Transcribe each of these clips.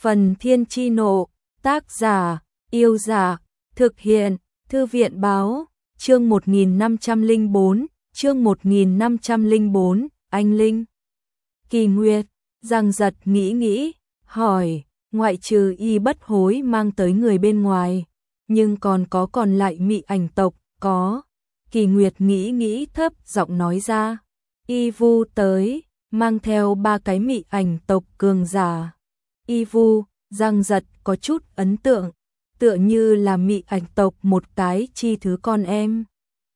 Phần Thiên Chi Nộ, tác giả, Yêu Giả, thực hiện, Thư viện Báo, chương 1504, chương 1504, Anh Linh. Kỳ Nguyệt, Giang Giật nghĩ, hỏi, ngoại trừ Y Bất Hối mang tới người bên ngoài, nhưng còn lại Mị Ảnh tộc, có. Kỳ Nguyệt nghĩ thấp giọng nói ra, Y Vu tới, mang theo 3 cái Mị Ảnh tộc cường giả. Y Vu, Giang Giật có chút ấn tượng, tựa như là Mị Ảnh tộc một cái chi thứ con em.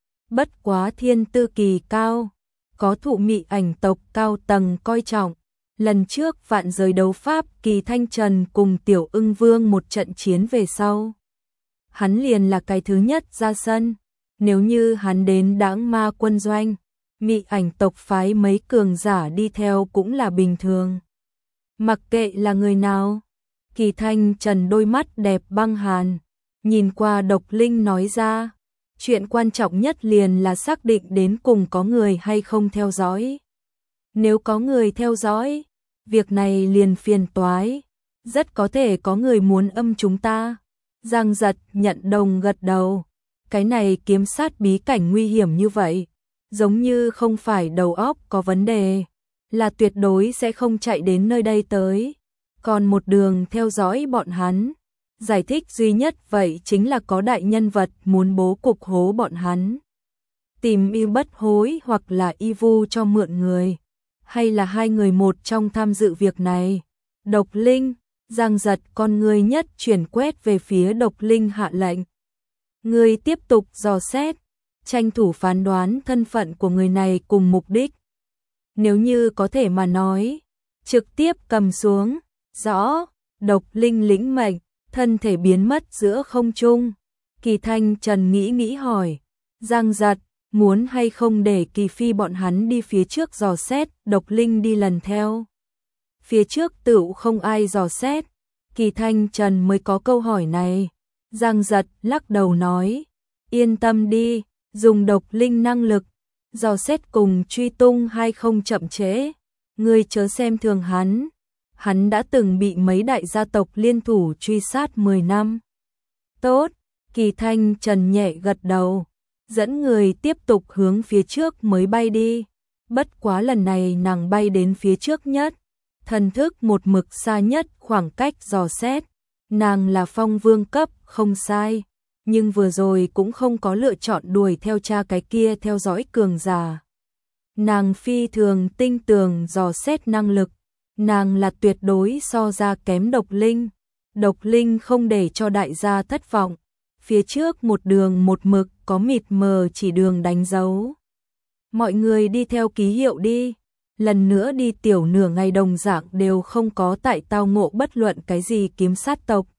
Bất quá thiên tư kỳ cao, có thụ Mị Ảnh tộc cao tầng coi trọng. Lần trước vạn giới đấu pháp Kỳ Thanh Trần cùng Tiểu Ưng Vương một trận chiến về sau, hắn liền là cái thứ nhất ra sân. Nếu như hắn đến Đãng Ma quân doanh, Mị Ảnh tộc phái mấy cường giả đi theo cũng là bình thường. Mặc kệ là người nào, Kỳ Thanh Trần đôi mắt đẹp băng hàn, nhìn qua Độc Linh nói ra, chuyện quan trọng nhất liền là xác định đến cùng có người hay không theo dõi. Nếu có người theo dõi, việc này liền phiền toái, rất có thể có người muốn âm chúng ta. Giang Giật nhận đồng gật đầu, cái này kiếm sát bí cảnh nguy hiểm như vậy, giống như không phải đầu óc có vấn đề, là tuyệt đối sẽ không chạy đến nơi đây tới, còn một đường theo dõi bọn hắn. Giải thích duy nhất vậy chính là có đại nhân vật muốn bố cục hố bọn hắn, tìm Y Bất Hối hoặc là Y Vu cho mượn người, hay là hai người một trong tham dự việc này. Độc Linh, Giang Giật con người nhất chuyển quét về phía Độc Linh hạ lệnh. Người tiếp tục dò xét, tranh thủ phán đoán thân phận của người này cùng mục đích. Nếu như có thể mà nói, trực tiếp cầm xuống. Rõ. Độc Linh lĩnh mệnh, thân thể biến mất giữa không trung. Kỳ Thanh Trần nghĩ hỏi, Giang Giật, muốn hay không để Kỳ Phi bọn hắn đi phía trước dò xét, Độc Linh đi lần theo. Phía trước tựu không ai dò xét, Kỳ Thanh Trần mới có câu hỏi này. Giang Giật lắc đầu nói, yên tâm đi, dùng Độc Linh năng lực, dò xét cùng truy tung hay không chậm trễ, ngươi chớ xem thường hắn. Hắn đã từng bị mấy đại gia tộc liên thủ truy sát 10 năm. Tốt, Kỳ Thanh Trần nhẹ gật đầu, dẫn người tiếp tục hướng phía trước mới bay đi. Bất quá lần này nàng bay đến phía trước nhất, thần thức một mực xa nhất khoảng cách dò xét. Nàng là Phong Vương cấp, không sai, nhưng vừa rồi cũng không có lựa chọn đuổi theo cha cái kia theo dõi cường giả. Nàng phi thường tinh tường dò xét năng lực, nàng là tuyệt đối so ra kém Độc Linh. Độc Linh không để cho đại gia thất vọng, phía trước một đường một mực có mịt mờ chỉ đường đánh dấu. Mọi người đi theo ký hiệu đi, lần nữa đi tiểu nửa ngày đồng dạng đều không có tại tao ngộ bất luận cái gì kiếm sát tộc.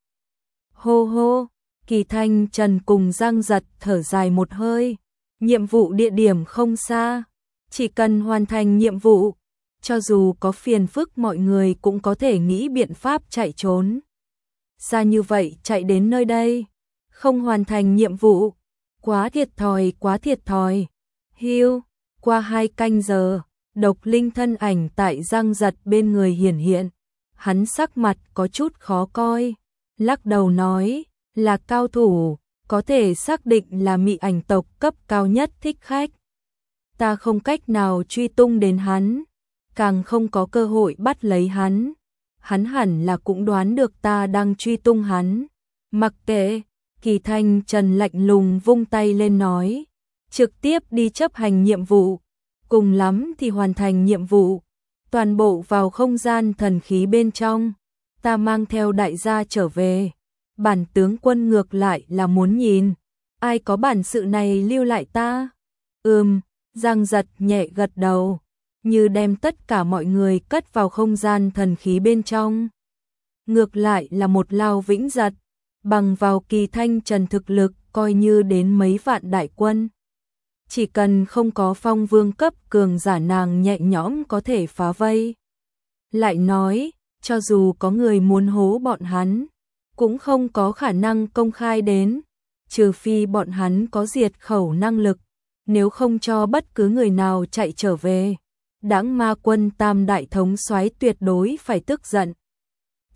Hô hô, Kỳ Thanh Trần cùng Giang Giật thở dài một hơi, nhiệm vụ địa điểm không xa, chỉ cần hoàn thành nhiệm vụ, cho dù có phiền phức mọi người cũng có thể nghĩ biện pháp chạy trốn. Xa như vậy chạy đến nơi đây, không hoàn thành nhiệm vụ, quá thiệt thòi. Hiu, qua 2 canh giờ, Độc Linh thân ảnh tại Giang Giật bên người hiển hiện, hắn sắc mặt có chút khó coi, lắc đầu nói, là cao thủ, có thể xác định là Mị Ảnh tộc cấp cao nhất thích khách. Ta không cách nào truy tung đến hắn, càng không có cơ hội bắt lấy hắn. Hắn hẳn là cũng đoán được ta đang truy tung hắn. Mặc kệ, Kỳ Thanh Trần lạnh lùng vung tay lên nói, trực tiếp đi chấp hành nhiệm vụ, cùng lắm thì hoàn thành nhiệm vụ, toàn bộ vào không gian thần khí bên trong, ta mang theo đại gia trở về. Bản tướng quân ngược lại là muốn nhìn, ai có bản sự này lưu lại ta. Giang Giật nhẹ gật đầu, như đem tất cả mọi người cất vào không gian thần khí bên trong. Ngược lại là một Lao Vĩnh Giật, bằng vào Kỳ Thanh Trần thực lực coi như đến mấy vạn đại quân. Chỉ cần không có Phong Vương cấp cường giả nàng nhẹ nhõm có thể phá vây. Lại nói, cho dù có người muốn hố bọn hắn, cũng không có khả năng công khai đến, trừ phi bọn hắn có diệt khẩu năng lực, nếu không cho bất cứ người nào chạy trở về. Đãng Ma quân Tam đại thống soái tuyệt đối phải tức giận.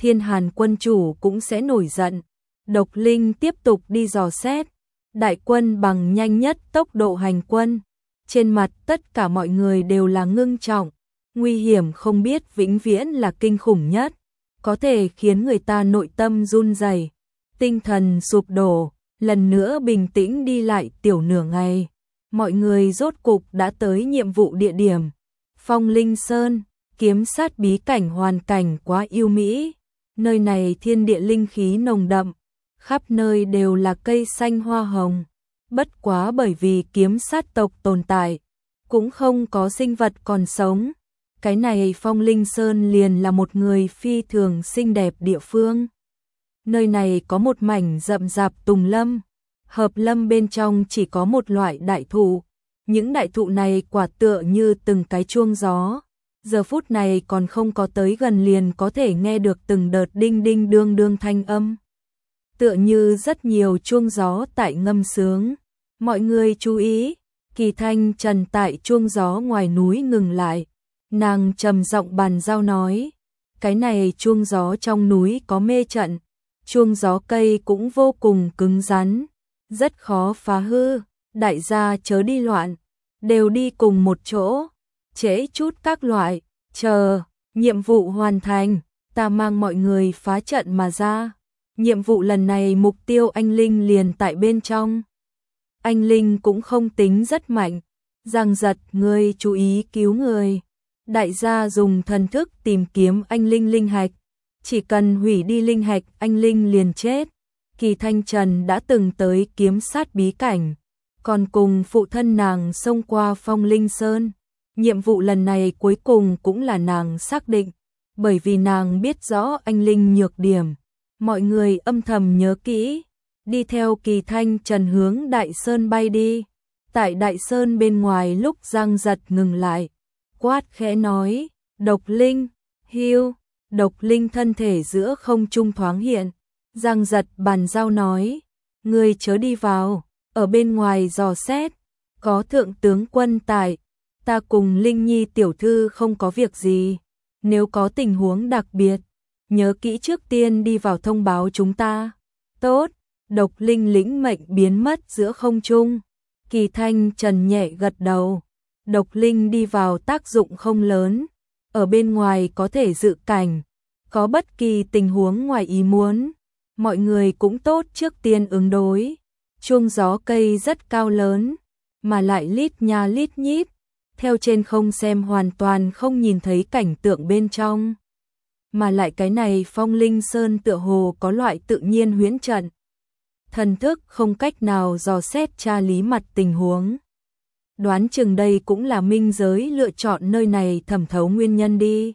Thiên Hàn quân chủ cũng sẽ nổi giận. Độc Linh tiếp tục đi dò xét. Đại quân bằng nhanh nhất tốc độ hành quân. Trên mặt tất cả mọi người đều là ngưng trọng. Nguy hiểm không biết vĩnh viễn là kinh khủng nhất. Có thể khiến người ta nội tâm run rẩy, tinh thần sụp đổ. Lần nữa bình tĩnh đi lại tiểu nửa ngày. Mọi người rốt cục đã tới nhiệm vụ địa điểm. Phong Linh Sơn, kiếm sát bí cảnh, hoàn cảnh quá yêu mỹ. Nơi này thiên địa linh khí nồng đậm, khắp nơi đều là cây xanh hoa hồng. Bất quá bởi vì kiếm sát tộc tồn tại, cũng không có sinh vật còn sống. Cái này Phong Linh Sơn liền là một người phi thường xinh đẹp địa phương. Nơi này có một mảnh rậm rạp tùng lâm, hợp lâm bên trong chỉ có một loại đại thụ. Những đại thụ này quả tựa như từng cái chuông gió. Giờ phút này còn không có tới gần liền có thể nghe được từng đợt đinh đinh đương đương thanh âm. Tựa như rất nhiều chuông gió tại ngâm sướng. Mọi người chú ý, Kỳ Thanh Trần tại chuông gió ngoài núi ngừng lại. Nàng trầm giọng bàn giao nói, cái này chuông gió trong núi có mê trận. Chuông gió cây cũng vô cùng cứng rắn, rất khó phá hư. Đại gia chớ đi loạn, đều đi cùng một chỗ, trễ chút các loại, chờ, nhiệm vụ hoàn thành, ta mang mọi người phá trận mà ra. Nhiệm vụ lần này mục tiêu anh Linh liền tại bên trong. Anh Linh cũng không tính rất mạnh, Giang Giật ngươi chú ý cứu người. Đại gia dùng thần thức tìm kiếm anh Linh linh hạch, chỉ cần hủy đi linh hạch anh Linh liền chết. Kỳ Thanh Trần đã từng tới kiếm sát bí cảnh, còn cùng phụ thân nàng xông qua Phong Linh Sơn. Nhiệm vụ lần này cuối cùng cũng là nàng xác định, bởi vì nàng biết rõ anh Linh nhược điểm. Mọi người âm thầm nhớ kỹ, đi theo Kỳ Thanh Trần hướng Đại Sơn bay đi. Tại Đại Sơn bên ngoài lúc Giang Giật ngừng lại, quát khẽ nói, Độc Linh, hưu. Độc Linh thân thể giữa không trung thoáng hiện. Giang Giật bàn giao nói, ngươi chớ đi vào, ở bên ngoài dò xét, có thượng tướng quân tại, ta cùng Linh Nhi tiểu thư không có việc gì, nếu có tình huống đặc biệt, nhớ kỹ trước tiên đi vào thông báo chúng ta. Tốt. Độc Linh lĩnh mệnh biến mất giữa không trung. Kỳ Thanh Trần nhẹ gật đầu. Độc Linh đi vào tác dụng không lớn, ở bên ngoài có thể dự cảnh, có bất kỳ tình huống ngoài ý muốn, mọi người cũng tốt trước tiên ứng đối. Chuông gió cây rất cao lớn, mà lại lít nha lít nhít, theo trên không xem hoàn toàn không nhìn thấy cảnh tượng bên trong. Mà lại cái này Phong Linh Sơn tựa hồ có loại tự nhiên huyễn trận. Thần thức không cách nào dò xét tra lý mặt tình huống. Đoán chừng đây cũng là minh giới lựa chọn nơi này thẩm thấu nguyên nhân đi.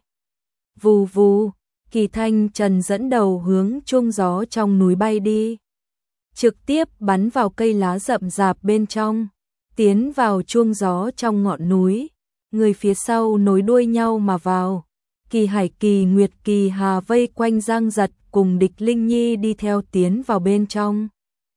Vù vù, Kỳ Thanh Trần dẫn đầu hướng chuông gió trong núi bay đi. Trực tiếp bắn vào cây lá rậm rạp bên trong, tiến vào chuông gió trong ngọn núi. Người phía sau nối đuôi nhau mà vào. Kỳ Hải, Kỳ Nguyệt, Kỳ Hà vây quanh Giang Giật cùng Địch Linh Nhi đi theo tiến vào bên trong.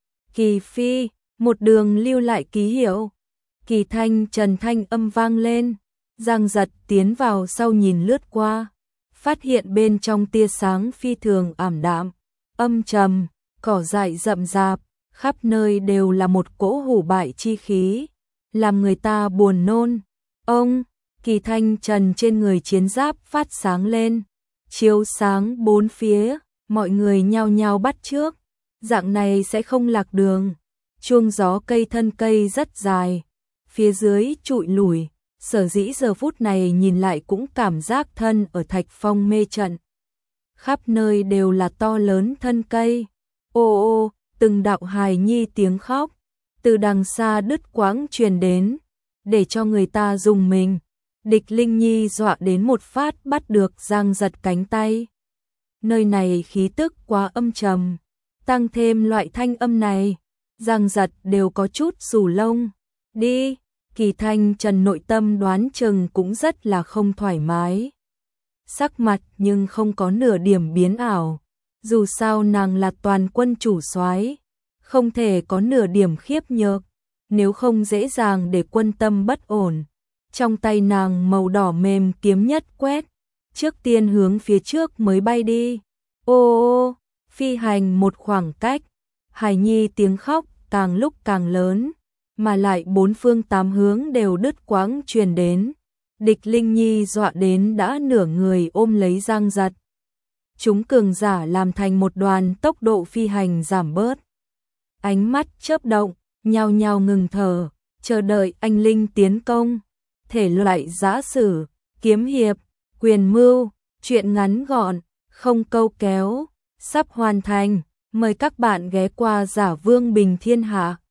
Kỳ Phi, một đường lưu lại ký hiệu. Kỳ Thanh Trần thanh âm vang lên. Giang Giật tiến vào sau nhìn lướt qua, phát hiện bên trong tia sáng phi thường ảm đạm, âm trầm, cỏ dại rậm rạp, khắp nơi đều là một cỗ hủ bại chi khí, làm người ta buồn nôn. Ông, Kỳ Thanh Trần trên người chiến giáp phát sáng lên, chiếu sáng bốn phía, mọi người nhao nhao bắt chước, dạng này sẽ không lạc đường. Chuông gió cây thân cây rất dài, phía dưới trụi lủi, sở dĩ giờ phút này nhìn lại cũng cảm giác thân ở Thạch Phong mê trận. Khắp nơi đều là to lớn thân cây. Ô ô, từng đạo hài nhi tiếng khóc từ đằng xa đứt quãng truyền đến, để cho người ta rùng mình. Địch Linh Nhi dọa đến một phát bắt được Giang Giật cánh tay. Nơi này khí tức quá âm trầm, tăng thêm loại thanh âm này, Giang Giật đều có chút rủ lông. Đi, Kỳ Thanh Trần nội tâm đoán chừng cũng rất là không thoải mái. Sắc mặt nhưng không có nửa điểm biến ảo, dù sao nàng là toàn quân chủ soái, không thể có nửa điểm khiếp nhược, nếu không dễ dàng để quân tâm bất ổn. Trong tay nàng màu đỏ mềm kiếm nhất quét, trước tiên hướng phía trước mới bay đi. Ô, phi hành một khoảng cách, Hải Nhi tiếng khóc càng lúc càng lớn, mà lại bốn phương tám hướng đều đứt quãng truyền đến. Địch Linh Nhi dọa đến đã nửa người ôm lấy Giang Giật. Chúng cường giả làm thành một đoàn, tốc độ phi hành giảm bớt. Ánh mắt chớp động, nhao nhao ngừng thở, chờ đợi anh linh tiến công. Thể loại giã sử, kiếm hiệp, quyền mưu, truyện ngắn gọn, không câu kéo, sắp hoàn thành. Mời các bạn ghé qua Giả Vương Bình Thiên Hạ.